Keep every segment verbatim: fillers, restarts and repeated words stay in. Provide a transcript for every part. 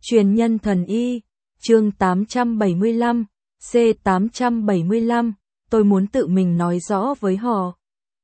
Truyền nhân thần y, chương tám trăm bảy mươi lăm, C tám trăm bảy mươi lăm, tôi muốn tự mình nói rõ với họ.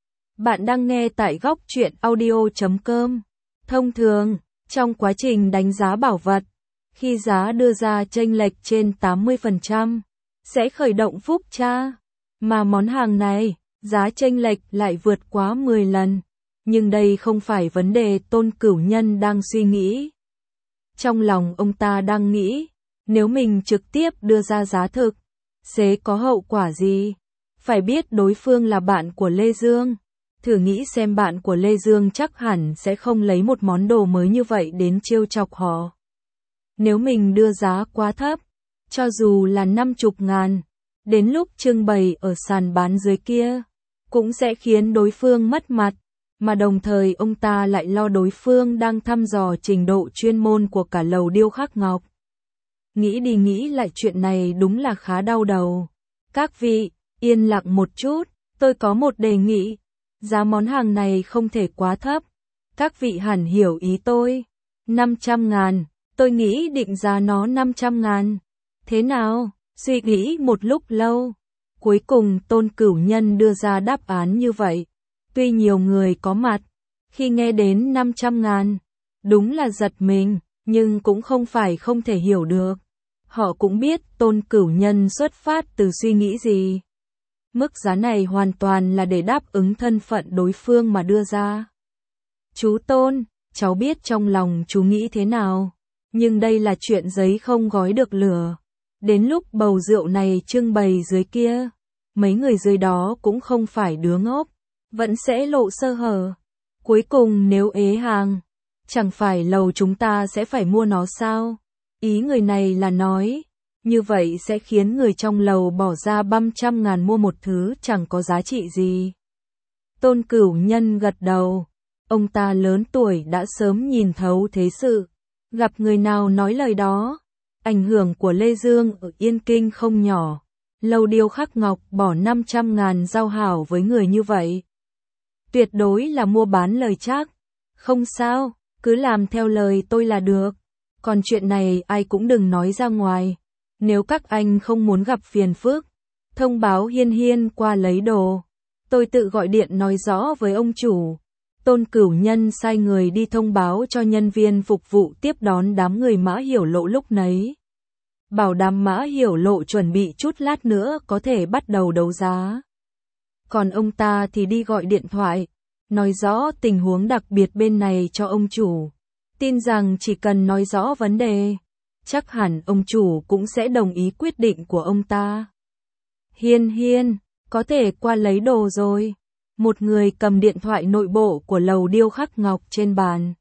Bạn đang nghe tại góc truyện audio chấm com. Thông thường, trong quá trình đánh giá bảo vật, khi giá đưa ra chênh lệch trên tám mươi phần trăm, sẽ khởi động phúc tra. Mà món hàng này, giá chênh lệch lại vượt quá mười lần. Nhưng đây không phải vấn đề Tôn Cửu Nhân đang suy nghĩ. Trong lòng ông ta đang nghĩ, nếu mình trực tiếp đưa ra giá thực, sẽ có hậu quả gì? Phải biết đối phương là bạn của Lê Dương. Thử nghĩ xem, bạn của Lê Dương chắc hẳn sẽ không lấy một món đồ mới như vậy đến trêu chọc họ. Nếu mình đưa giá quá thấp, cho dù là năm chục ngàn, đến lúc trưng bày ở sàn bán dưới kia, cũng sẽ khiến đối phương mất mặt. Mà đồng thời ông ta lại lo đối phương đang thăm dò trình độ chuyên môn của cả lầu điêu khắc ngọc. Nghĩ đi nghĩ lại, chuyện này đúng là khá đau đầu. Các vị, yên lặng một chút, tôi có một đề nghị. Giá món hàng này không thể quá thấp. Các vị hẳn hiểu ý tôi. năm trăm ngàn, tôi nghĩ định giá nó năm trăm ngàn. Thế nào? Suy nghĩ một lúc lâu. Cuối cùng Tôn Cửu Nhân đưa ra đáp án như vậy. Tuy nhiều người có mặt, khi nghe đến năm trăm ngàn, đúng là giật mình, nhưng cũng không phải không thể hiểu được. Họ cũng biết Tôn Cửu Nhân xuất phát từ suy nghĩ gì. Mức giá này hoàn toàn là để đáp ứng thân phận đối phương mà đưa ra. Chú Tôn, cháu biết trong lòng chú nghĩ thế nào, nhưng đây là chuyện giấy không gói được lửa. Đến lúc bầu rượu này trưng bày dưới kia, mấy người dưới đó cũng không phải đứa ngốc, vẫn sẽ lộ sơ hở. Cuối cùng nếu ế hàng, chẳng phải lầu chúng ta sẽ phải mua nó sao? Ý người này là nói, như vậy sẽ khiến người trong lầu bỏ ra băm trăm ngàn mua một thứ chẳng có giá trị gì. Tôn Cửu Nhân gật đầu, ông ta lớn tuổi đã sớm nhìn thấu thế sự, gặp người nào nói lời đó. Ảnh hưởng của Lê Dương ở Yên Kinh không nhỏ, lầu điêu khắc ngọc bỏ năm trăm ngàn giao hảo với người như vậy. Tuyệt đối là mua bán lời chắc. Không sao, cứ làm theo lời tôi là được. Còn chuyện này ai cũng đừng nói ra ngoài. Nếu các anh không muốn gặp phiền phức, thông báo Hiên Hiên qua lấy đồ. Tôi tự gọi điện nói rõ với ông chủ. Tôn Cửu Nhân sai người đi thông báo cho nhân viên phục vụ tiếp đón đám người Mã Hiểu Lộ lúc nấy. Bảo đảm Mã Hiểu Lộ chuẩn bị chút lát nữa có thể bắt đầu đấu giá. Còn ông ta thì đi gọi điện thoại, nói rõ tình huống đặc biệt bên này cho ông chủ. Tin rằng chỉ cần nói rõ vấn đề, chắc hẳn ông chủ cũng sẽ đồng ý quyết định của ông ta. Hiên Hiên, có thể qua lấy đồ rồi. Một người cầm điện thoại nội bộ của lầu điêu khắc ngọc trên bàn,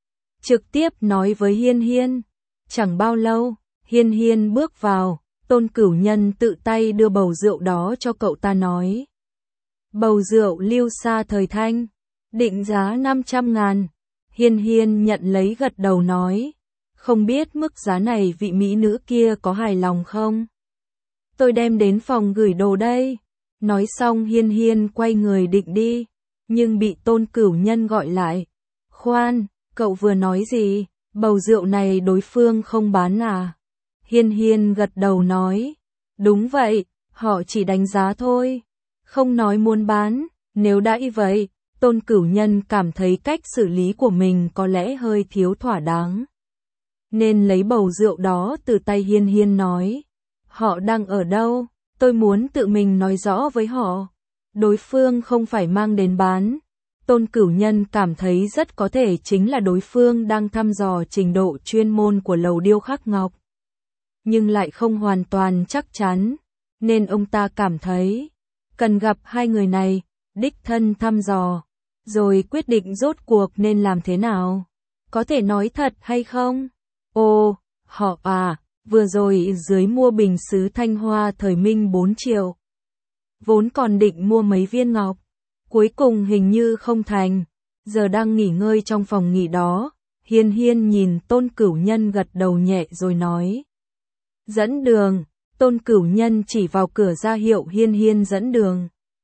trực tiếp nói với Hiên Hiên. Chẳng bao lâu, Hiên Hiên bước vào, Tôn Cửu Nhân tự tay đưa bầu rượu đó cho cậu ta nói. Bầu rượu Lưu Sa thời Thanh, định giá năm trăm ngàn. Hiên Hiên nhận lấy gật đầu nói, không biết mức giá này vị mỹ nữ kia có hài lòng không? Tôi đem đến phòng gửi đồ đây. Nói xong Hiên Hiên quay người định đi, nhưng bị Tôn Cửu Nhân gọi lại. Khoan, cậu vừa nói gì? Bầu rượu này đối phương không bán à? Hiên Hiên gật đầu nói, đúng vậy, họ chỉ đánh giá thôi, không nói muốn bán. Nếu đã y vậy, Tôn Cửu Nhân cảm thấy cách xử lý của mình có lẽ hơi thiếu thỏa đáng, nên lấy bầu rượu đó từ tay Hiên Hiên nói, họ đang ở đâu? Tôi muốn tự mình nói rõ với họ. Đối phương không phải mang đến bán. Tôn Cửu Nhân cảm thấy rất có thể chính là đối phương đang thăm dò trình độ chuyên môn của lầu điêu khắc ngọc, nhưng lại không hoàn toàn chắc chắn, nên ông ta cảm thấy cần gặp hai người này, đích thân thăm dò, rồi quyết định rốt cuộc nên làm thế nào. Có thể nói thật hay không? Ồ, họ à, vừa rồi dưới mua bình sứ Thanh Hoa thời Minh bốn triệu. Vốn còn định mua mấy viên ngọc, cuối cùng hình như không thành. Giờ đang nghỉ ngơi trong phòng nghỉ đó, Hiên Hiên nhìn Tôn Cửu Nhân gật đầu nhẹ rồi nói. Dẫn đường. Tôn Cửu Nhân chỉ vào cửa ra hiệu Hiên Hiên dẫn đường.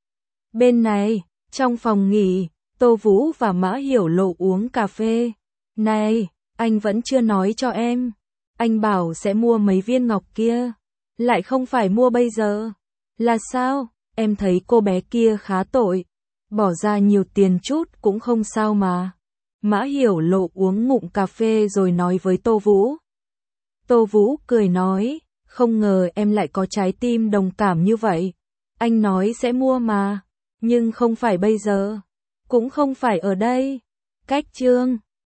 Bên này, trong phòng nghỉ, Tô Vũ và Mã Hiểu Lộ uống cà phê. Này, anh vẫn chưa nói cho em. Anh bảo sẽ mua mấy viên ngọc kia, lại không phải mua bây giờ. Là sao? Em thấy cô bé kia khá tội, bỏ ra nhiều tiền chút cũng không sao mà. Mã Hiểu Lộ uống ngụm cà phê rồi nói với Tô Vũ. Tô Vũ cười nói, không ngờ em lại có trái tim đồng cảm như vậy. Anh nói sẽ mua mà, nhưng không phải bây giờ, cũng không phải ở đây. Cách chương